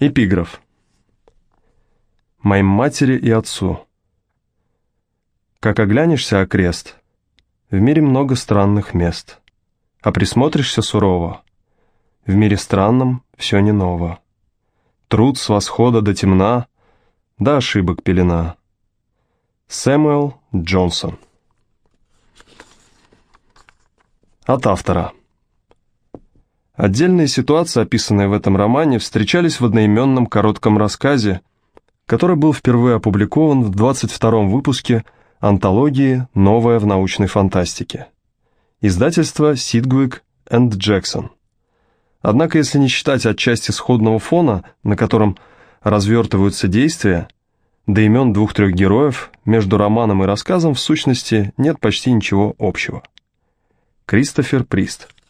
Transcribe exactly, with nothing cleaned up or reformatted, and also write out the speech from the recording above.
Эпиграф. Моим матери и отцу. Как оглянешься окрест, в мире много странных мест, а присмотришься сурово, в мире странном все не ново. Труд с восхода до темна, до ошибок пелена. Сэмюэл Джонсон. От автора. Отдельные ситуации, описанные в этом романе, встречались в одноименном коротком рассказе, который был впервые опубликован в двадцать втором выпуске антологии «Новое в научной фантастике». Издательство Сидгвик энд Джексон. Однако, если не считать отчасти сходного фона, на котором развертываются действия, до имен двух-трех героев, между романом и рассказом в сущности нет почти ничего общего. Кристофер Прист.